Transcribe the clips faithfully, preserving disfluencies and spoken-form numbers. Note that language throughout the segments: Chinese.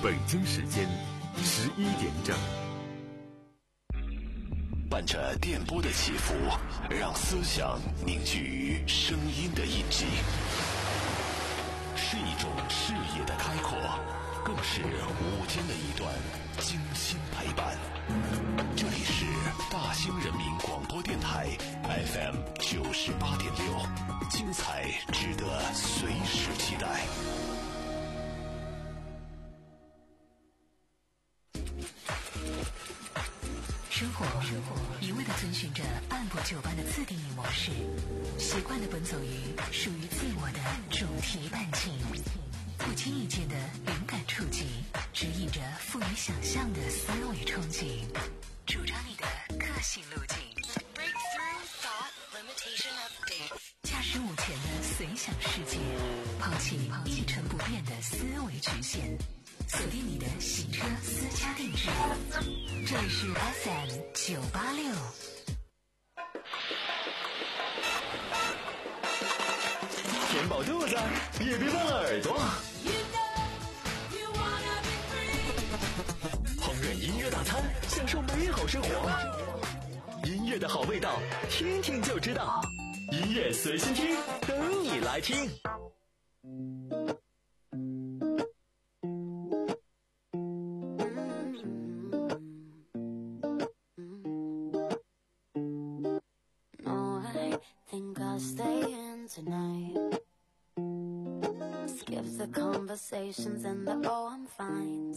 北京时间十一点整。 伴着电波的起伏，让思想凝聚于声音的印记，是一种视野的开阔，更是午间的一段精心陪伴。这里是大兴人民广播电台 F M 九十八点六，精彩值得随时期待。 生活一味地遵循着按部就班的自定义模式，习惯地奔走于属于自我的主题伴境，不经意间的灵感触及，指引着富于想象的思维憧憬，主张你的个性路径。Breakthrough Thought Limitation Update， 驾驶午前的随想世界，抛弃一成不变的思维局限，锁定你的洗车私家定制。这里是 F M 九八六。 填饱肚子也别忘了耳朵。烹饪音乐大餐，享受美好生活。音乐的好味道，听听就知道。音乐随心听，等你来听。 Tonight skip the conversations and the oh I'm fine.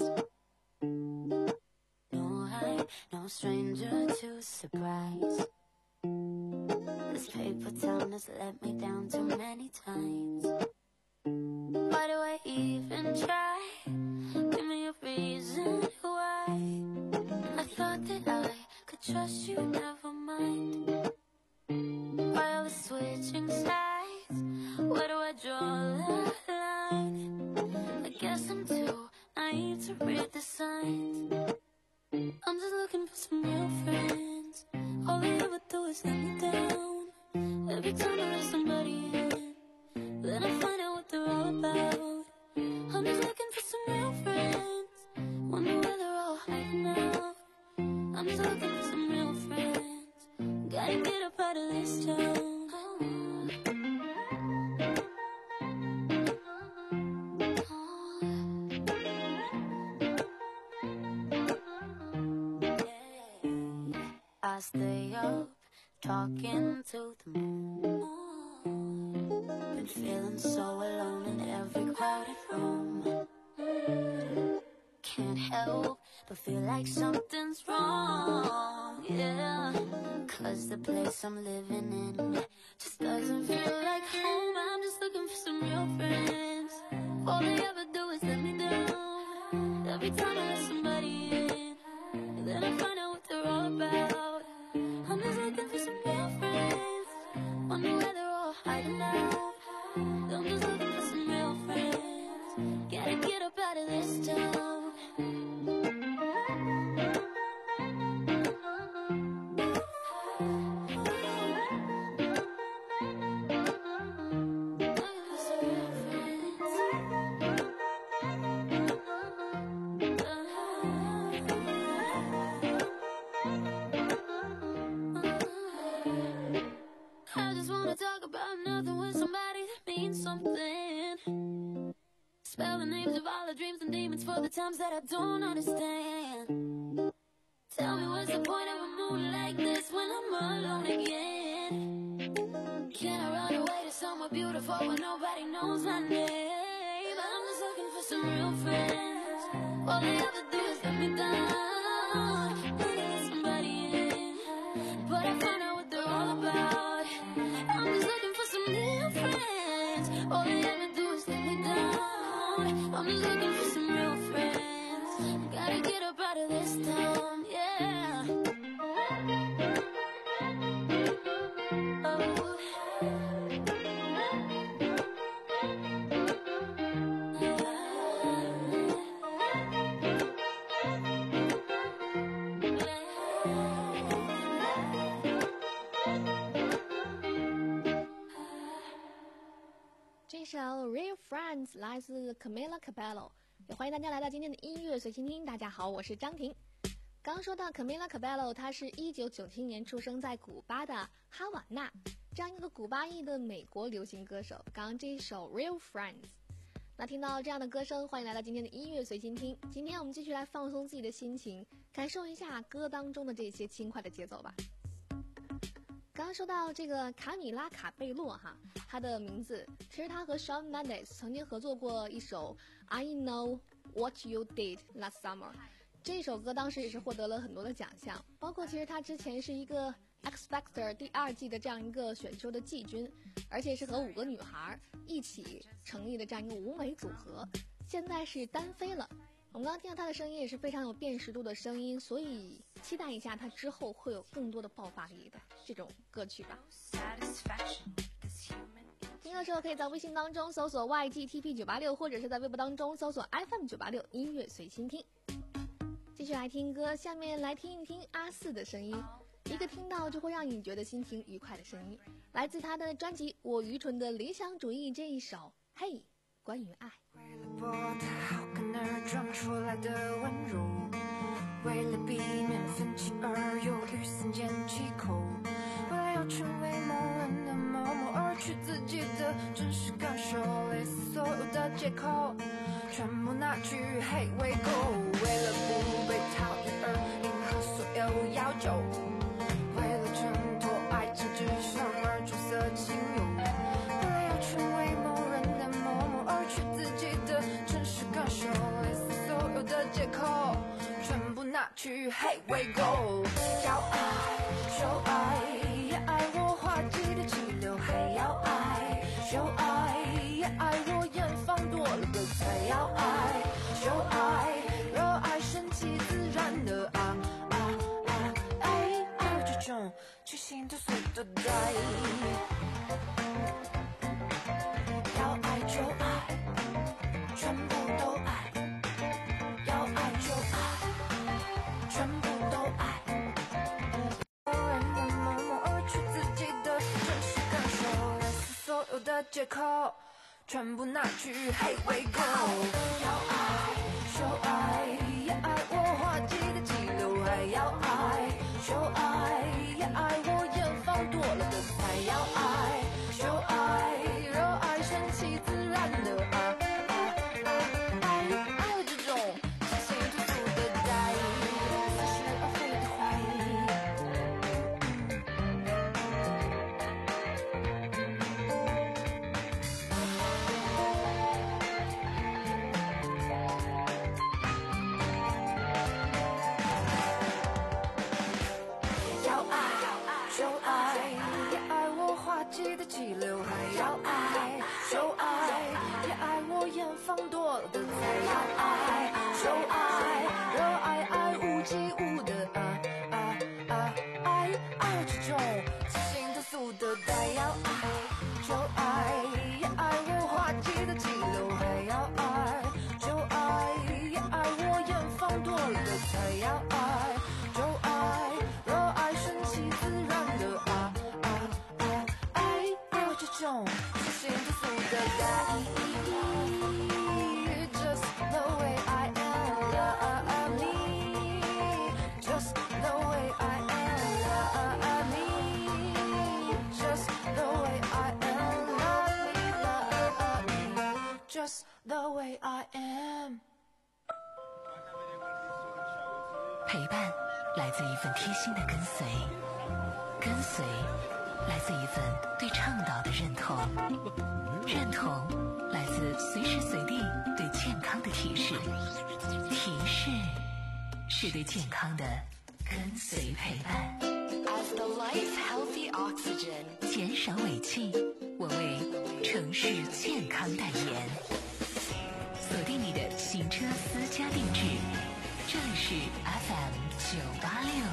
No, I'm no stranger to surprise. This paper town has let me down too many times. Why do I even try? Give me a reason why. I thought that I could trust you, never mind. Why are we switching sides? Where do I draw the line? I guess I'm too naive to read the signs. I'm just looking for some real friends. All they ever do is let me down. Every time I let somebody in, then I find out what they're all about. I'm just looking for some real friends. Wonder where they're all hiding out. I'm just looking for some real friends. Gotta get up out of this town. I stay up, talking to the moon. Been feeling so alone in every crowded room. Can't help but feel like something's wrong, yeah. Cause the place I'm living in just doesn't feel like home. I'm just looking for some real friends. All they ever do is let me down. Every time I let somebody in, then I find out what they're all about. I'm just looking for some real friends. Wonder where they're all hiding out. I'm just looking for some real friends. Gotta get up out of this town. Spell the names of all the dreams and demons for the times that I don't understand. Tell me what's the point of a mood like this when I'm alone again? Can I run away to somewhere beautiful where nobody knows my name? I'm just looking for some real friends. All they ever do is let me down. When I let somebody in, but I find out what they're all about. I'm just looking for some real friends. All they ever do is let me down. I'm just looking for some real friends. Gotta get up out of this town, yeah. Oh. 这首 Real Friends 来自 Camila Cabello， 也欢迎大家来到今天的音乐随心听。大家好，我是张婷。刚说到 Camila Cabello， 她是一九九七年出生在古巴的哈瓦那，这样一个古巴裔的美国流行歌手。刚刚这一首 Real Friends， 那听到这样的歌声，欢迎来到今天的音乐随心听。今天我们继续来放松自己的心情，感受一下歌当中的这些轻快的节奏吧。刚刚说到这个卡米拉卡贝洛哈，她的名字其实她和 Shawn Mendes 曾经合作过一首 I Know What You Did Last Summer， 这首歌当时也是获得了很多的奖项，包括其实她之前是一个 X Factor 第二季的这样一个选秀的季军，而且是和五个女孩一起成立的这样一个舞美组合，现在是单飞了。我们刚刚听到她的声音也是非常有辨识度的声音，所以期待一下她之后会有更多的爆发力的这种歌曲吧。听的时候可以在微信当中搜索 Y G T P 九八六， 或者是在微博当中搜索 F M 九八六 音乐随心听。继续来听歌，下面来听一听阿四的声音，一个听到就会让你觉得心情愉快的声音，来自他的专辑《我愚蠢的理想主义》这一首嘿，关于爱。 为了博他好看而装出来的温柔，为了避免分歧而又屡三缄其口，为了要成为某人的某某而去自己的真实感受，类似所有的借口全部拿去黑喂狗，为了不被讨厌而迎合所有要求，为了挣脱爱情之上而出色情友，为了要成为某人的某某而去自己的真实感受，类似所有的借口全部拿去黑喂狗，要爱就爱，也爱我滑稽的气流，还要爱就爱，也爱我远方多了个才要爱就爱，热爱顺其自然的啊啊啊爱，爱这种去心的速的带，要爱就爱，全部都爱，要爱就爱，全部都爱，某人的某某而去自己的真实感受，类似所有的借口全部拿去黑喂狗，要爱就爱，也爱我滑稽的气流，还要爱就爱，也爱我远方多了的才要爱就爱，热爱顺其自然的啊啊啊爱，爱这种清新脱俗的带，似是而非的怀疑。要爱就爱，也爱我滑稽的气流，还要爱就爱，也爱我远方多了的才要爱就爱，热爱爱无际无的啊啊啊爱，爱这种清新脱俗的带，要爱就爱，也爱我滑稽的气流，还要爱就爱，也爱我远方多了的才要爱就爱，热爱顺其自然的啊啊啊爱，爱这种清新脱俗的带，Just the way I am, love me. Just the way I am, love me. Just the way I am, love me, love me. Just the way I am. 陪伴来自一份贴心的跟随，跟随来自一份对倡导的认同，认同来自随时随地对健康的提示，提示是对健康的跟随陪伴。 As the life healthy oxygen， 减少尾气，我为城市健康代言。锁定你的行车私家定制，这里是 F M 九八六。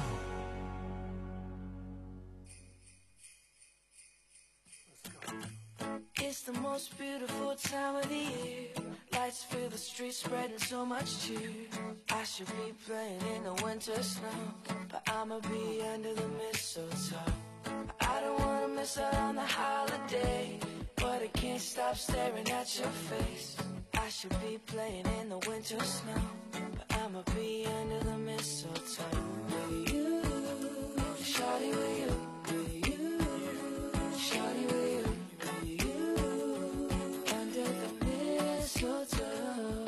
It's the most beautiful time of the year. Lights fill the streets, spreading so much cheer. I should be playing in the winter snow, but I'ma be under the mistletoe. I don't wanna miss out on the holiday, but I can't stop staring at your face. I should be playing in the winter snow, but I'ma be under the mistletoe with you, shawty with you, with you, shawty with you, with you, under the mistletoe.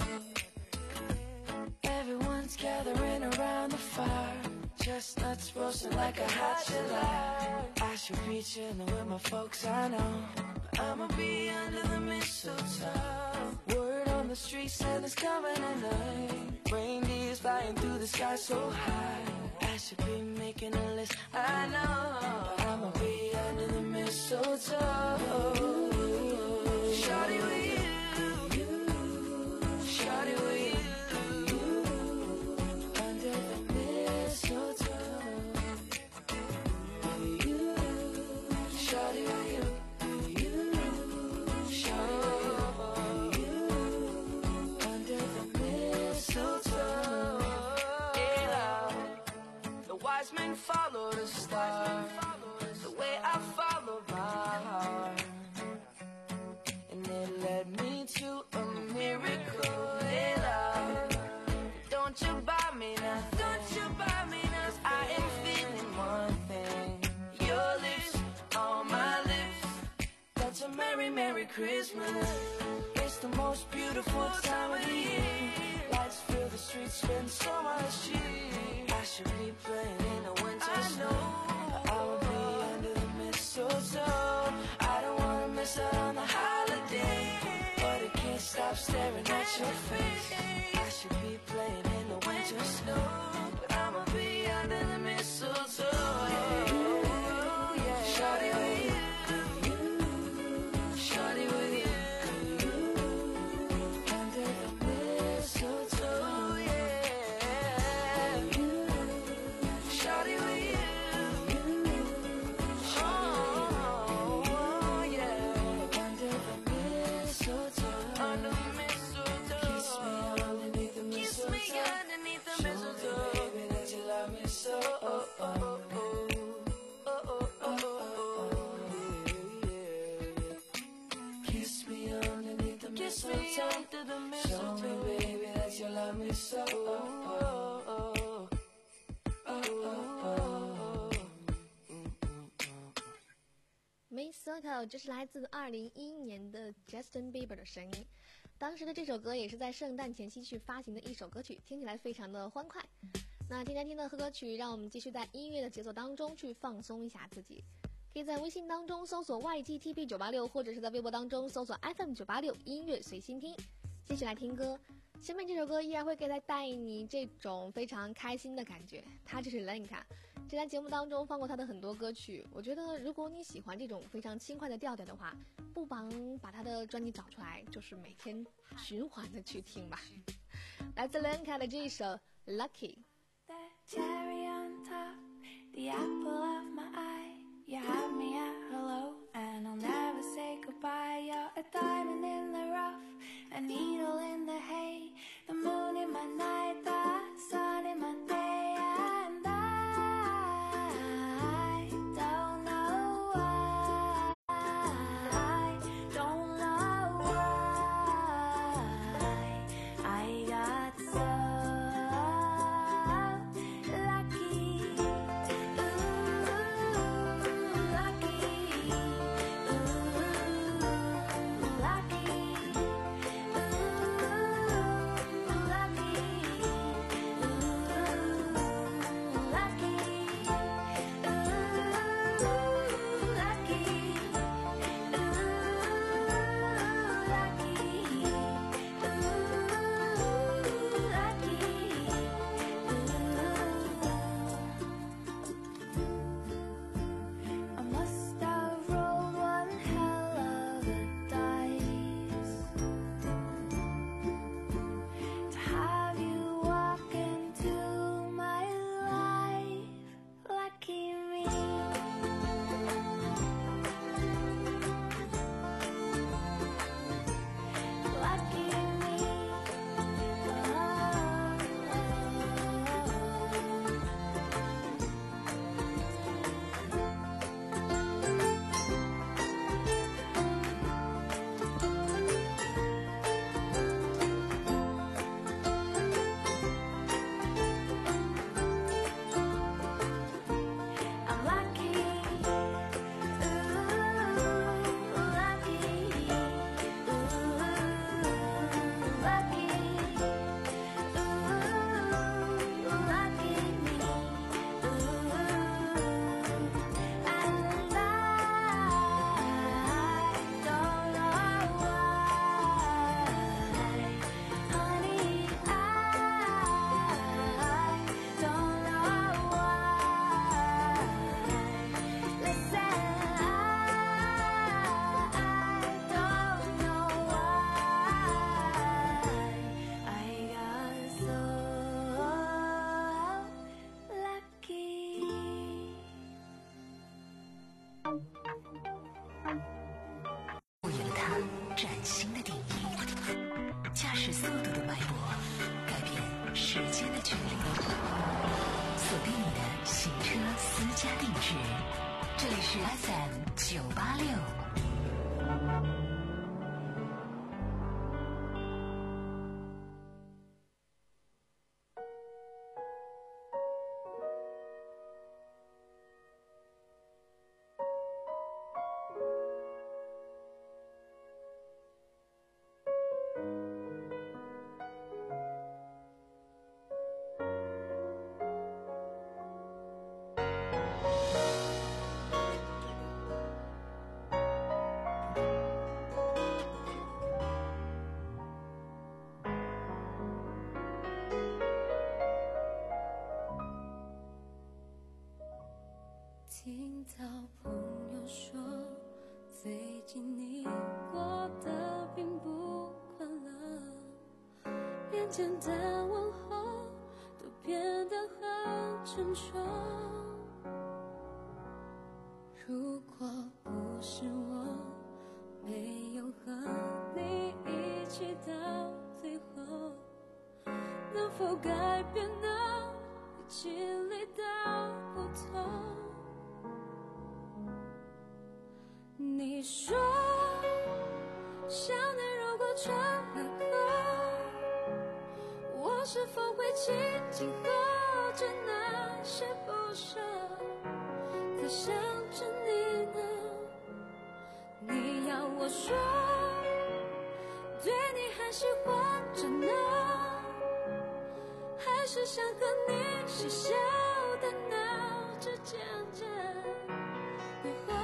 Everyone's gathering around the fire, chestnuts roasting like a hot July. I should be chilling with my folks, I know, but I'ma be under the mistletoe. Word on the street said it's coming at night. Reindeers flying through the sky so high. I should be making a list, I know, but I'ma be under the mistletoe. Shawty with you, shawty with you. Follow the star, the way I follow my heart, and it led me to a miracle. Hey, love, don't you buy me now, don't you buy me now. I am feeling one thing, your lips on my lips. That's a merry, merry Christmas. It's the most beautiful time of the year. Lights fill the streets, spend so much cheer. I should be playing in the winter snow, but I will be under the mistletoe. I don't wanna miss out on the holiday, but I can't stop staring at your face. I should be playing in the winter snow, but I'ma be under the mistletoe. Yeah. Shawty with you, shawty with you. Show me, baby, that you love me so. Mistletoe， 这是来自二零一一年的 Justin Bieber 的声音。当时的这首歌也是在圣诞前夕去发行的一首歌曲，听起来非常的欢快。那今天听的歌曲，让我们继续在音乐的节奏当中去放松一下自己。可以在微信当中搜索 Y G T P 九八六， 或者是在微博当中搜索 F M 九八六 音乐随心听。继续来听歌，下面这首歌依然会给它带你这种非常开心的感觉。它就是 Lenka， 这在节目当中放过他的很多歌曲。我觉得如果你喜欢这种非常轻快的调调的话，不妨把他的专辑找出来，就是每天循环的去听吧。来自 Lenka 的这一首 Lucky。The cherry on top, the apple of my eye. You have me at hello, and I'll never say goodbye. You're a diamond in the rough, a needle in the hay, the moon in my night, the sun in my day, and I don't know why, I don't know why I got so lucky.Ooh, lucky, ooh, lucky. 速度的脉搏，改变时间的距离。锁定你的行车私家定制，这里是 F M 九八六。 听到朋友说，最近你过得并不快乐，连简单问候都变得很沉重。如果不是我没有和你一起到最后，能否改变呢？你经历的不同。你说想念如果成了口，我是否会紧紧握着那些不舍，在想着你呢？你要我说对你还喜欢着呢，还是想和你嬉笑的闹着渐渐以后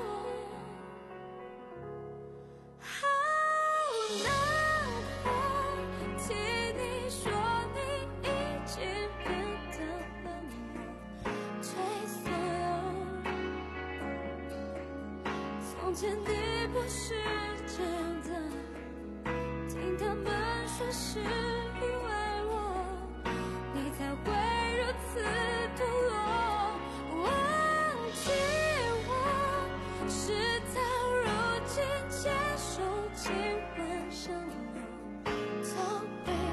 从前你不是这样的，听他们说是因为我，你才会如此堕落。忘记我，事到如今接受尽欢伤了，从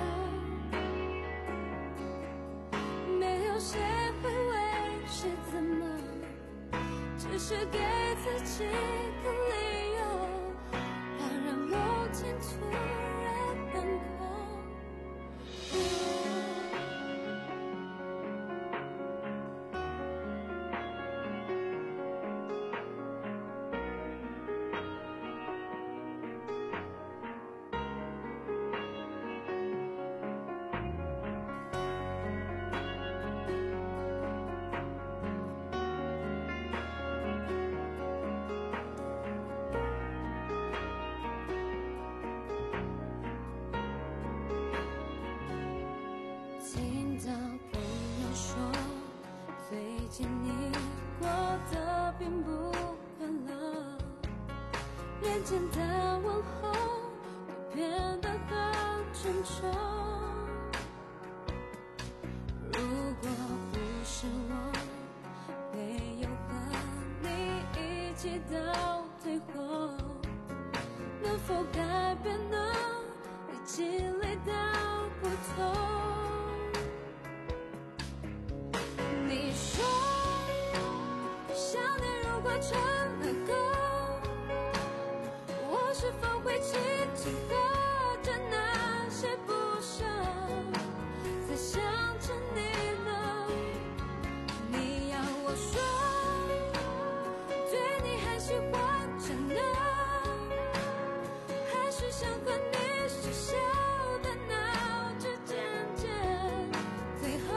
没有没有谁会为谁怎么，只是给自己的理由，当然梦境突然崩溃。听到朋友说，最近你过得并不快乐，连简单问候都变得很沉重。如果不是我没有和你一起到最后，能否改变呢？你经历的不同。你说想念如果成了狗，我是否会紧紧握着那些不舍，在想着你呢？你要我说对你还喜欢着呢，还是想和你嬉笑的闹着渐渐最后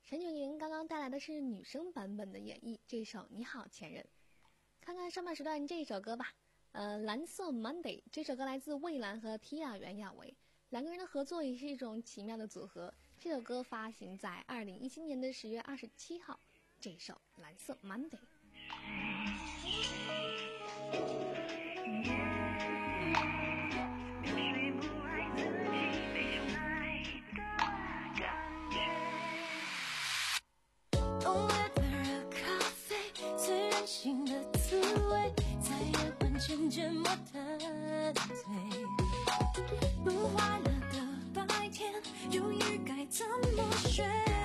陈俊莹刚刚带来的是女生版本的演绎，这首《你好前任》。看看上半时段这首歌吧，呃，蓝色 Monday 这首歌来自蔚蓝和 Tia 袁娅维，两个人的合作也是一种奇妙的组合。这首歌发行在二零一七年的十月二十七号，这首蓝色 Monday。 新的滋味在夜晚渐渐磨淡醉，不快乐的白天犹豫该怎么选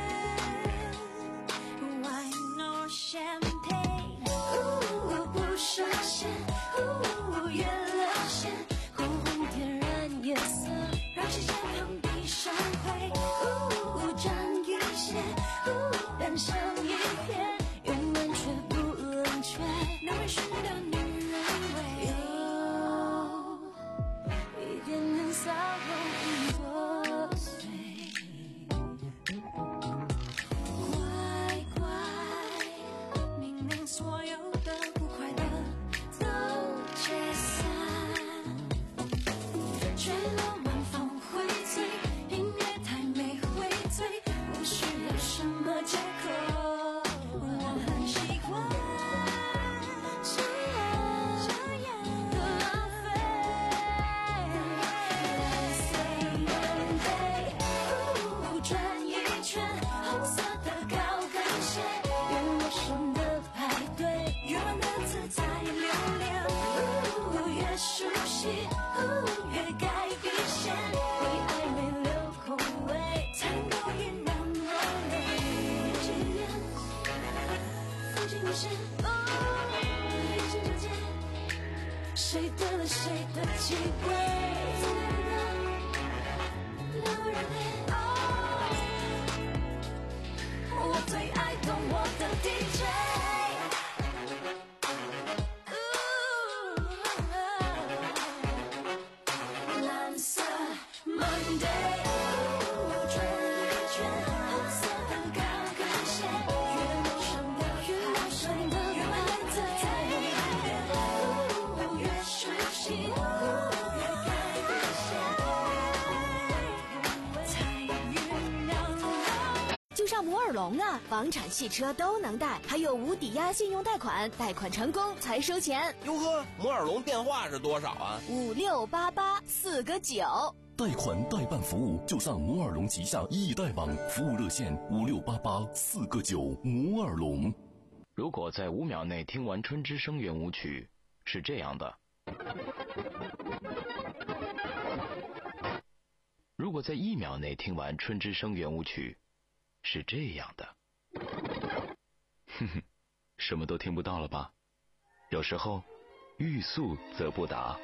Wine or champagne 我不设限越了线红红点燃夜色让时间旁闭上灰沾一些燃香一片永远却不那微醺的女人味，有一点点骚动作祟。乖乖，明明所有的不快乐都解散，坠落晚风会醉，音乐太美会醉，不需要什么借口，我很习惯。谁得了谁的机会？我最爱懂我的 D J。蓝色 Monday， 转一圈，红色的高跟鞋，越陌生的越陌生的越来越自在。 就上摩尔龙啊，房产汽车都能贷，还有无抵押信用贷款，贷款成功才收钱。 哟呵，摩尔龙电话是多少啊？ 五六八八四个九。 贷款代办服务就上摩尔龙旗下易贷网，服务热线五六八八四个九。摩尔龙。 如果在五秒内听完《春之声》圆舞曲，是这样的。如果在一秒内听完《春之声》圆舞曲，是这样的。哼哼，什么都听不到了吧？有时候，欲速则不达。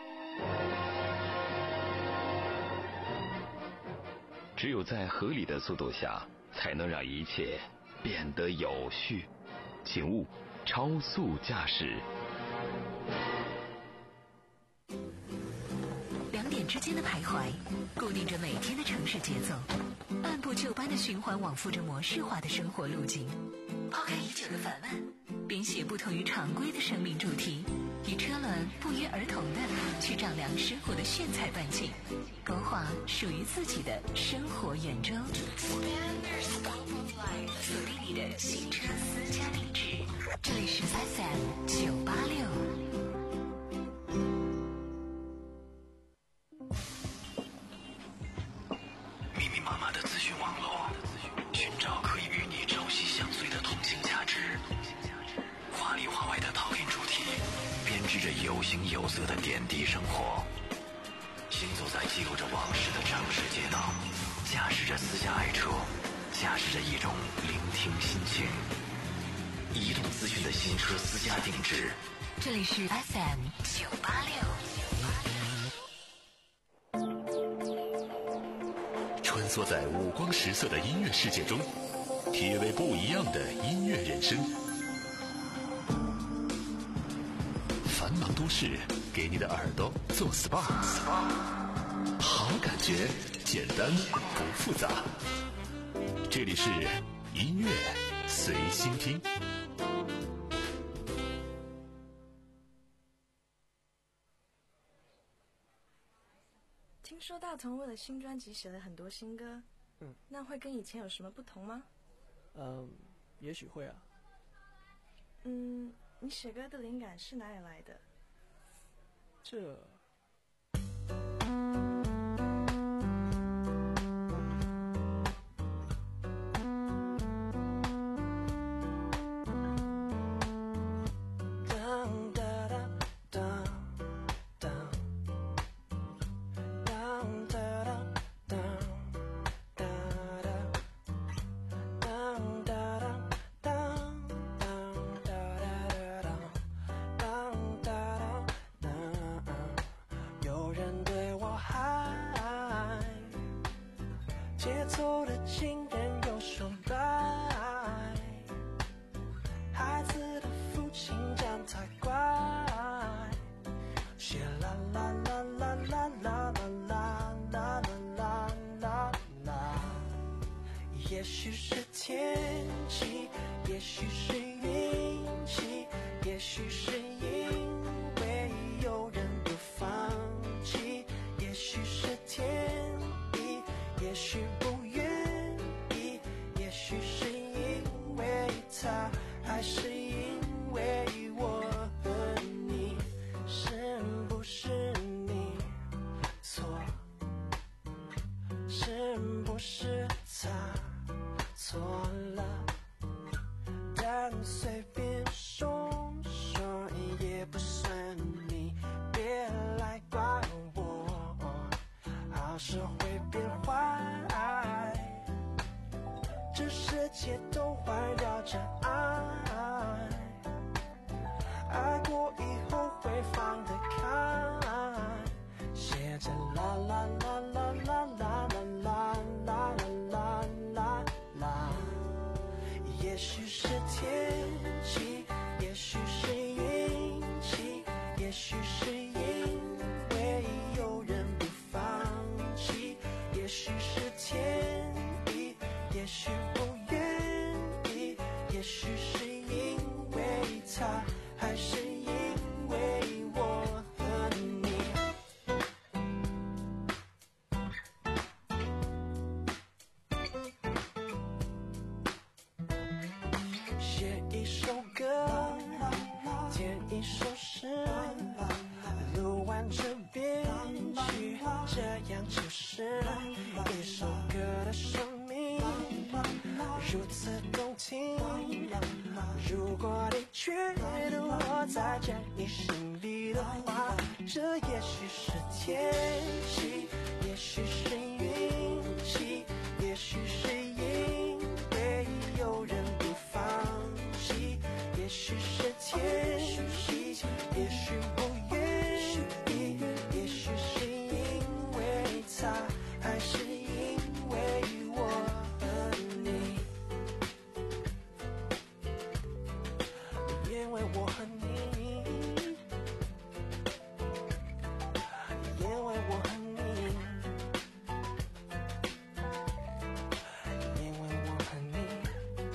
只有在合理的速度下，才能让一切变得有序。请勿超速驾驶。 两点之间的徘徊，固定着每天的城市节奏，按部就班的循环往复着模式化的生活路径。抛开已久的烦闷，编写不同于常规的生命主题，以车轮不约而同的去丈量生活的炫彩半径，勾画属于自己的生活圆周。锁定你的新车私家定制，这里是 F M 九八六。 密密麻麻的资讯网络，寻找可以与你朝夕相随的同性价值。华里华外的讨论主题，编织着有形有色的点滴生活。行走在记录着往事的城市街道，驾驶着私家爱车，驾驶着一种聆听心情。移动资讯的新车私家定制， 这里是 F M 九八六。 穿梭在五光十色的音乐世界中，体味不一样的音乐人生。繁忙都市给你的耳朵做 S P A， 好感觉简单不复杂。这里是音乐随心听。 听说大同为了新专辑写了很多新歌，嗯，那会跟以前有什么不同吗？ 嗯，也许会啊。 嗯，你写歌的灵感是哪里来的？ 这。 节奏的情人有双白，孩子的父亲站太乖，写啦啦啦啦啦啦啦啦啦啦啦。也许是天气，也许是运气，也许是因为有人不放弃，也许是天意，也许不愿意，也许是因为他，还是因为我和你，是不是你错，是不是他错了，但随便说说也不算你，别来怪我，好事会变坏，这世界都环绕着爱，爱过以后会放得开，写着啦啦啦啦啦啦啦啦啦啦啦。也许是天气，也许是运气，也许是因为有人不放弃，也许是天意，也许不愿意，也许是因为他，还是因为我和你。写一首歌，填一首诗，录完这编曲，这样就是一首歌的生命，如此动听。如果你觉得我在讲你心里的话，这也许是天气，也许是运气，也许是因为有人不放弃，也许是天意，也许不愿意，也许是因为他，还是因为我和你，因为我和你，因为我和你，因为我和你。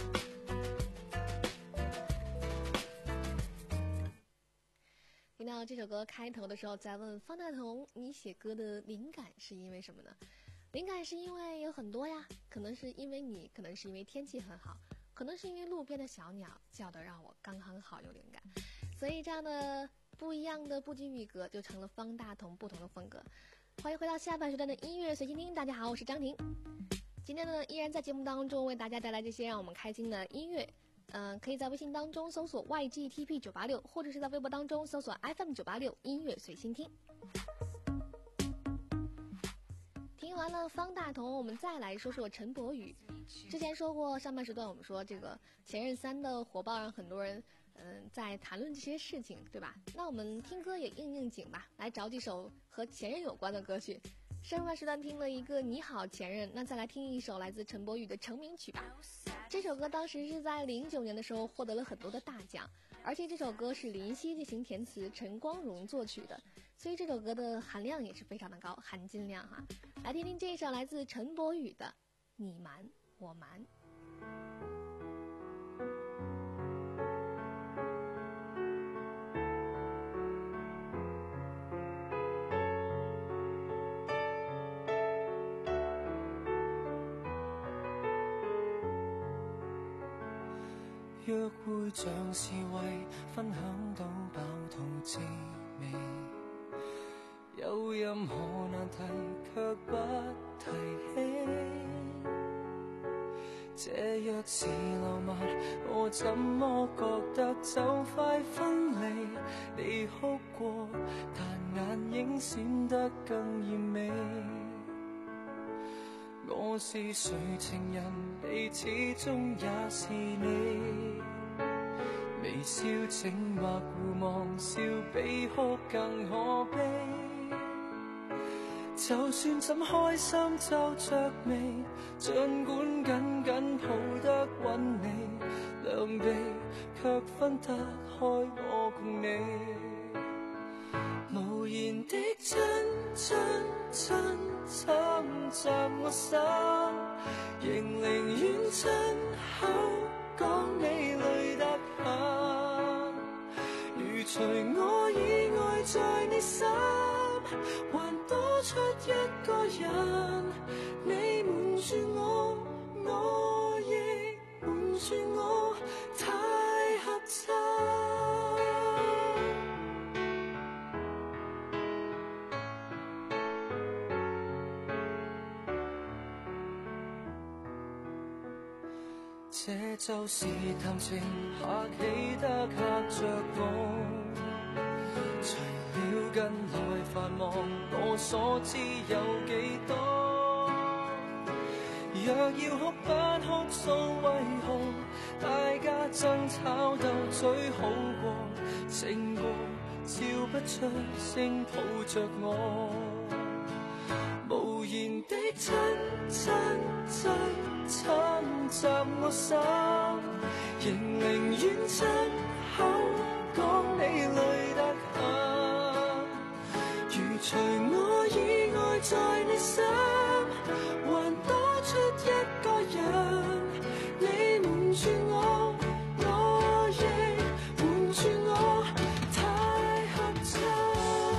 听到这首歌开头的时候，在问方大同，你写歌的灵感是因为什么呢？灵感是因为有很多呀，可能是因为你，可能是因为天气很好，可能是因为路边的小鸟叫得让我刚刚好有灵感，所以这样的不一样的不羁语格就成了方大同不同的风格。欢迎回到下半时段的音乐随心听，大家好，我是张婷。今天呢，依然在节目当中为大家带来这些让我们开心的音乐。嗯、呃，可以在微信当中搜索 Y G T P 九八六，或者是在微博当中搜索 F M 九八六音乐随心听。听完了方大同，我们再来说说陈柏宇。之前说过上半时段，我们说这个《前任三》的火爆让很多人嗯、呃、在谈论这些事情，对吧？那我们听歌也应应景吧，来找几首和前任有关的歌曲。上半时段听了一个《你好前任》，那再来听一首来自陈柏宇的成名曲吧。这首歌当时是在零九年的时候获得了很多的大奖，而且这首歌是林夕进行填词，陈光荣作曲的，所以这首歌的含量也是非常的高，含金量哈。来听听这一首来自陈柏宇的《你瞒我瞒》。 約會像是為分享到飽肚滋味，有任何難題卻不提起，這若是浪漫，我怎麼覺得就快分離？你哭過，但眼影閃得更豔美。我是誰情人，你始終也是你。微笑靜默互望，笑比哭更可悲。就算怎開心皺着眉，儘管緊緊抱得穩你，兩臂卻分得開我共你。無言的親親親侵襲我心，仍寧願親口講你累得很。如除我以外在你心，還多出一個人，你瞞住我，我亦瞞住我，太合襯。這就是談情客氣得嚇着我，除了近來繁忙，我所知有幾多？若要哭不哭訴，為何大家爭吵鬥嘴好過？靜過笑不出聲抱着我，無言的親親親侵襲我心，仍寧願親口講你累得很。如除我以外在你心，還多出一個人，你瞞住我，我亦瞞住我，太合襯。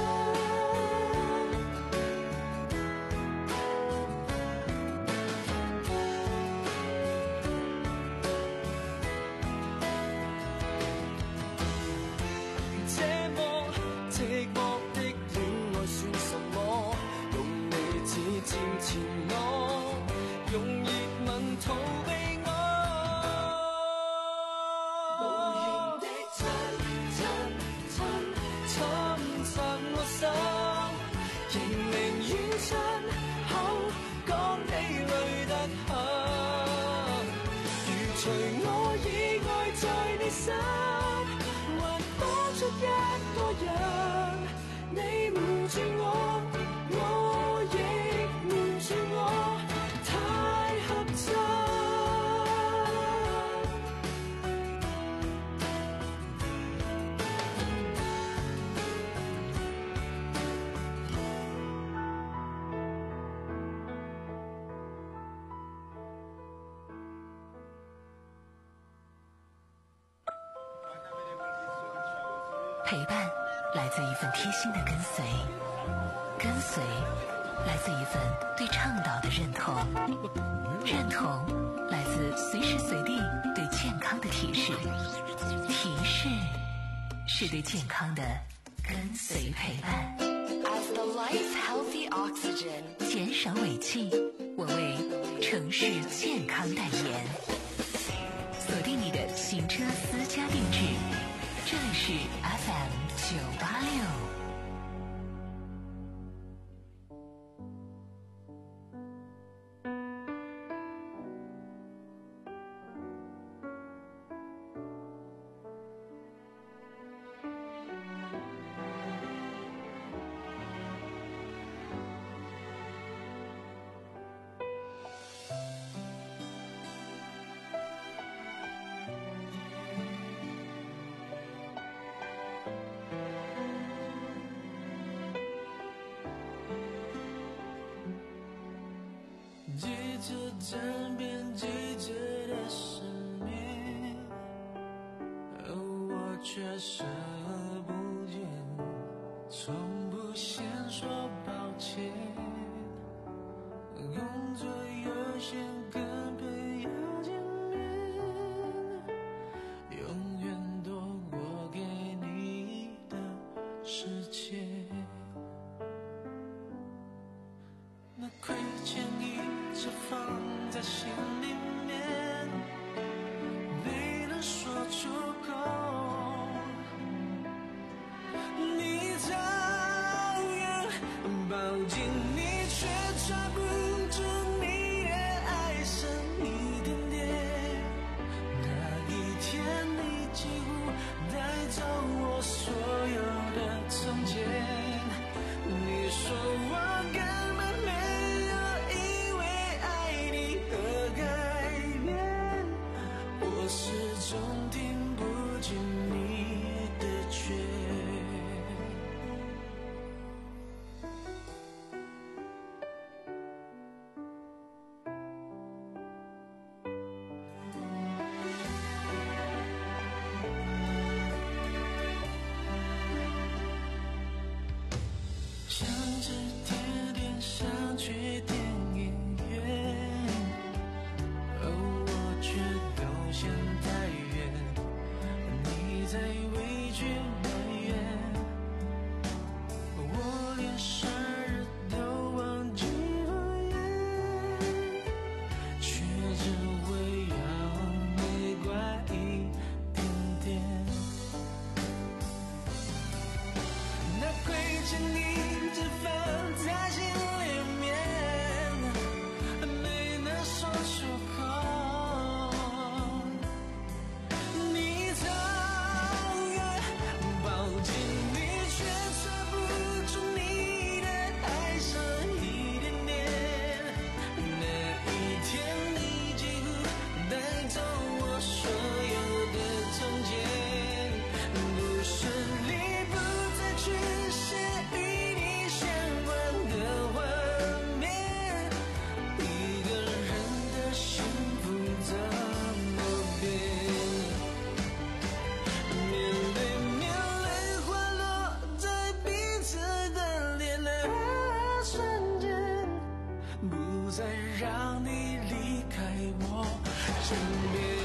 陪伴来自一份贴心的跟随，跟随来自一份对倡导的认同，认同来自随时随地对健康的提示，提示是对健康的跟随陪伴。 As the life healthy oxygen， 减少尾气，我为城市健康代言。锁定你的行车私家定制，这里是 F M 九八六。 记着站边记着的失眠，而我却视而不见，从不先说抱歉。工作有限，跟朋友见面， 世界。那亏欠一直放在心里面，没能说出口。你讨厌抱紧你，却抓不住你，也爱上一点点。那一天你几乎带走我所有的从前。你说我根本没有因为爱你而改变，我始终听不进你的劝。想着天天想去电影院，而我却都想太远。你在委屈埋怨，我连生日都忘记赴约，却只会让你乖一点点。那亏欠你只放在心里面，没能说出口。你讨厌抱紧你，却抓不住你的爱上一点点。那一天你几乎带走我所有的从前，不顺利不再去写与你相关的画面，一个人的幸福怎么变？面对面泪滑落在彼此的脸，那瞬间不再让你离开我身边。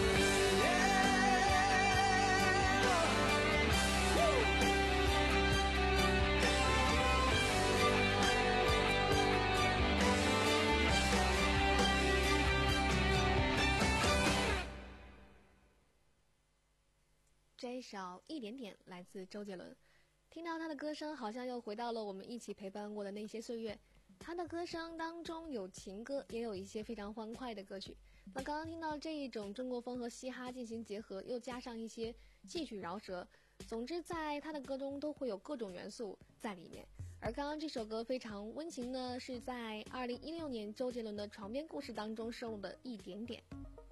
这一首《一点点》来自周杰伦，听到他的歌声，好像又回到了我们一起陪伴过的那些岁月。他的歌声当中有情歌，也有一些非常欢快的歌曲。那刚刚听到这一种中国风和嘻哈进行结合，又加上一些戏曲饶舌，总之在他的歌中都会有各种元素在里面。而刚刚这首歌非常温情呢，是在二零一六年周杰伦的《床边故事》当中收录的一点点。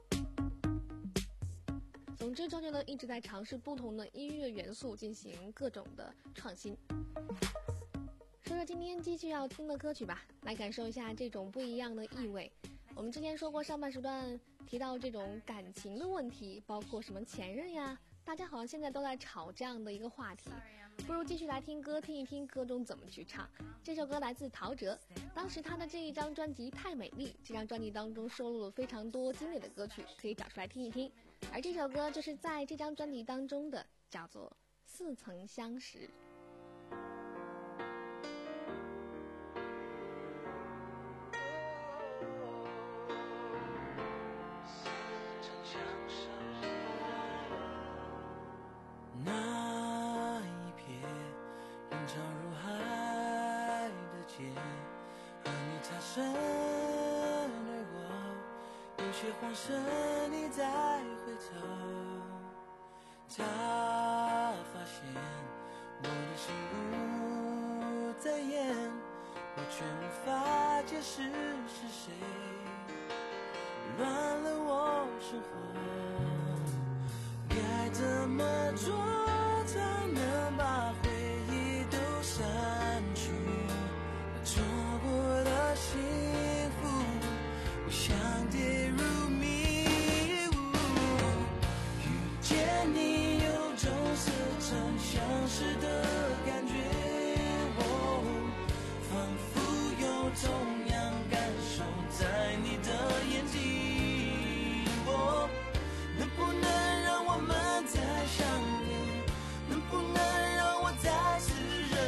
总之，周杰伦一直在尝试不同的音乐元素，进行各种的创新。说说今天继续要听的歌曲吧，来感受一下这种不一样的意味。我们之前说过，上半时段提到这种感情的问题，包括什么前任呀，大家好像现在都在吵这样的一个话题。不如继续来听歌，听一听歌中怎么去唱。这首歌来自陶喆，当时他的这一张专辑《太美丽》，这张专辑当中收录了非常多经典的歌曲，可以找出来听一听。而这首歌就是在这张专辑当中的，叫做《似曾相识》。 那一瞥人潮如海的街，和你擦身而过，有些慌神你再回头，他发现我的心不在焉，我却无法解释是谁乱了我生活，该怎么做才能把回忆都删除？错过的幸福，我想跌入迷雾。遇见你，有种似曾相识的感觉，哦，仿佛有同样感受在你的眼睛。哦，能不能让我们再相遇？能不能让我再次认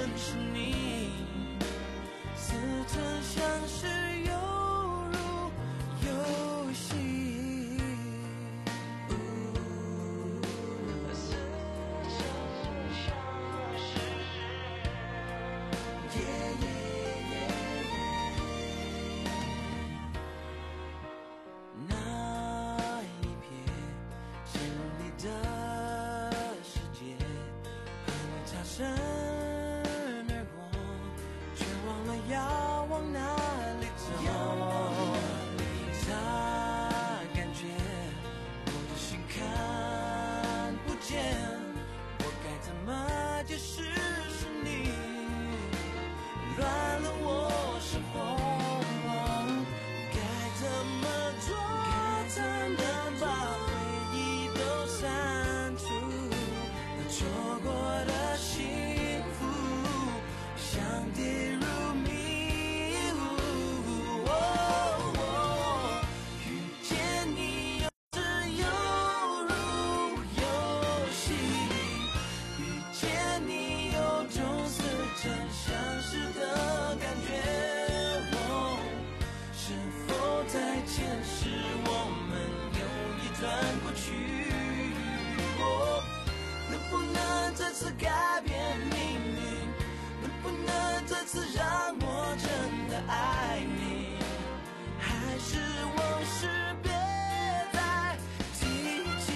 过去。哦，能不能这次改变命运？能不能这次让我真的爱你？还是往事别再提起。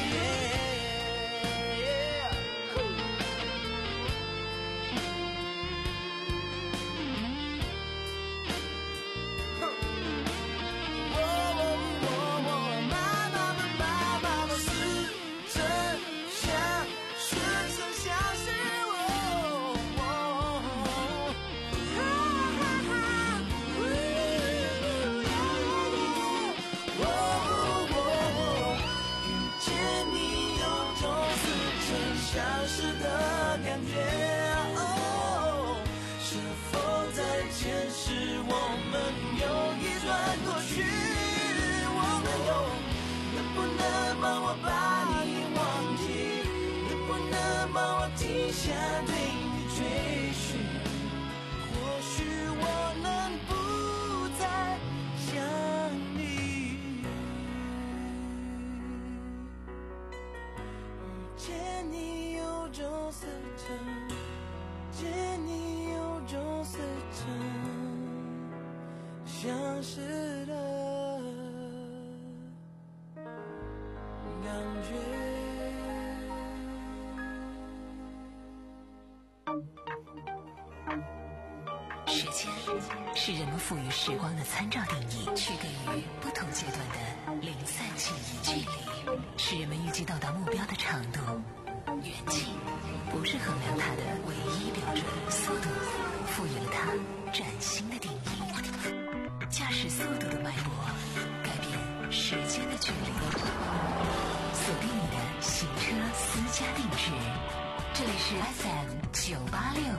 停下对你追寻，或许我能不再想你。遇见你有种似曾，见你有种似曾相识的感觉。 时间是人们赋予时光的参照定义，区给予不同阶段的零散记忆。距离是人们预计到达目标的长度，远近不是衡量它的唯一标准。速度赋予了它崭新的定义，驾驶速度的脉搏改变时间的距离。锁定你的行车私家定制，这里是 F M 九八六。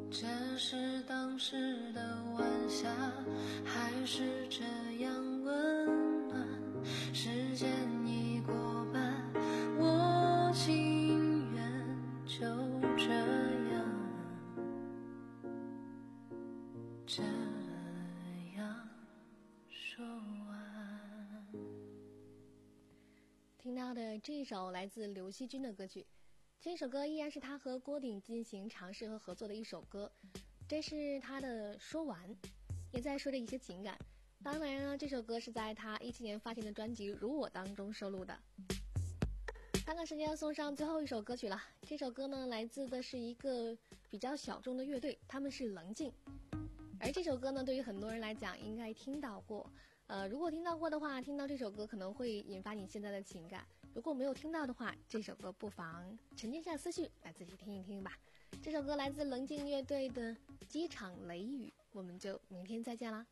这是当时的晚霞，还是这样温暖？时间已过半，我情愿就这样，这样说完。 听到的这一首来自刘惜君的歌曲，这首歌依然是他和郭顶进行尝试和合作的一首歌，这是他的说完，也在说着一些情感。当然呢，这首歌是在他一七年发行的专辑《如我》当中收录的。看看时间，送上最后一首歌曲了。这首歌呢，来自的是一个比较小众的乐队，他们是棱镜。而这首歌呢，对于很多人来讲，应该听到过。呃，如果听到过的话，听到这首歌可能会引发你现在的情感；如果没有听到的话，这首歌不妨沉淀下思绪，来自己听一听吧。这首歌来自棱镜乐队的《机场雷雨》，我们就明天再见啦。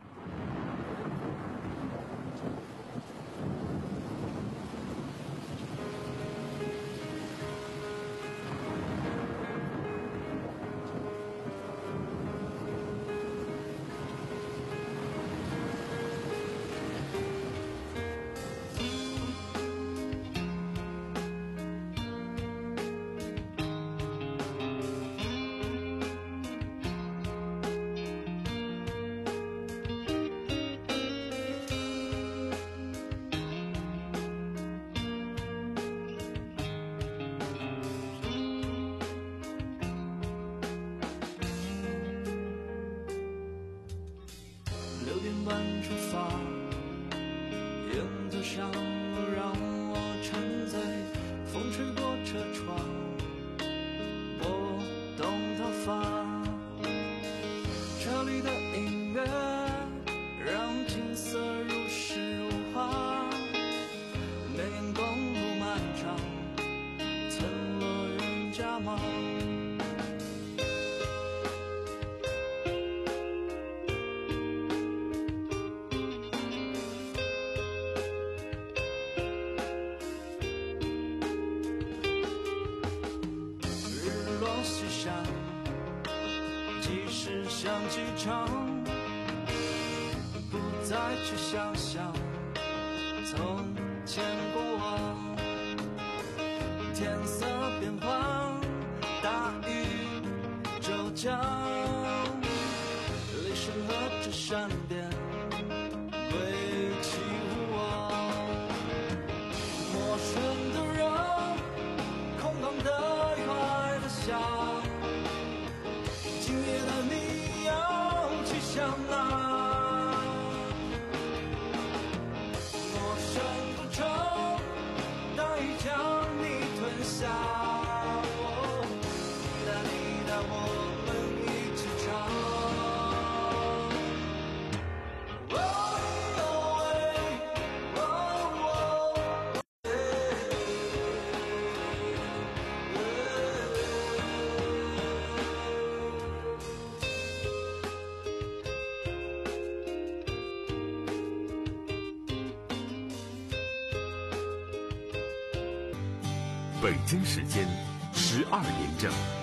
六点半出发，沿途上路让我沉醉，风吹过车窗，拨动头发，车里的音乐让景色如诗如画，绵延公路漫长，曾落人家吗？即使像机场，不再去想象从前过往，天色变幻，大雨骤降，雷声和着闪电归期无望，陌生的人，空荡的雨坏的想，今夜的你要去向哪？陌生的城，大雨将你吞下。哦，你的你的，我们一起唱。哦哦哦哦北京时间十二点整。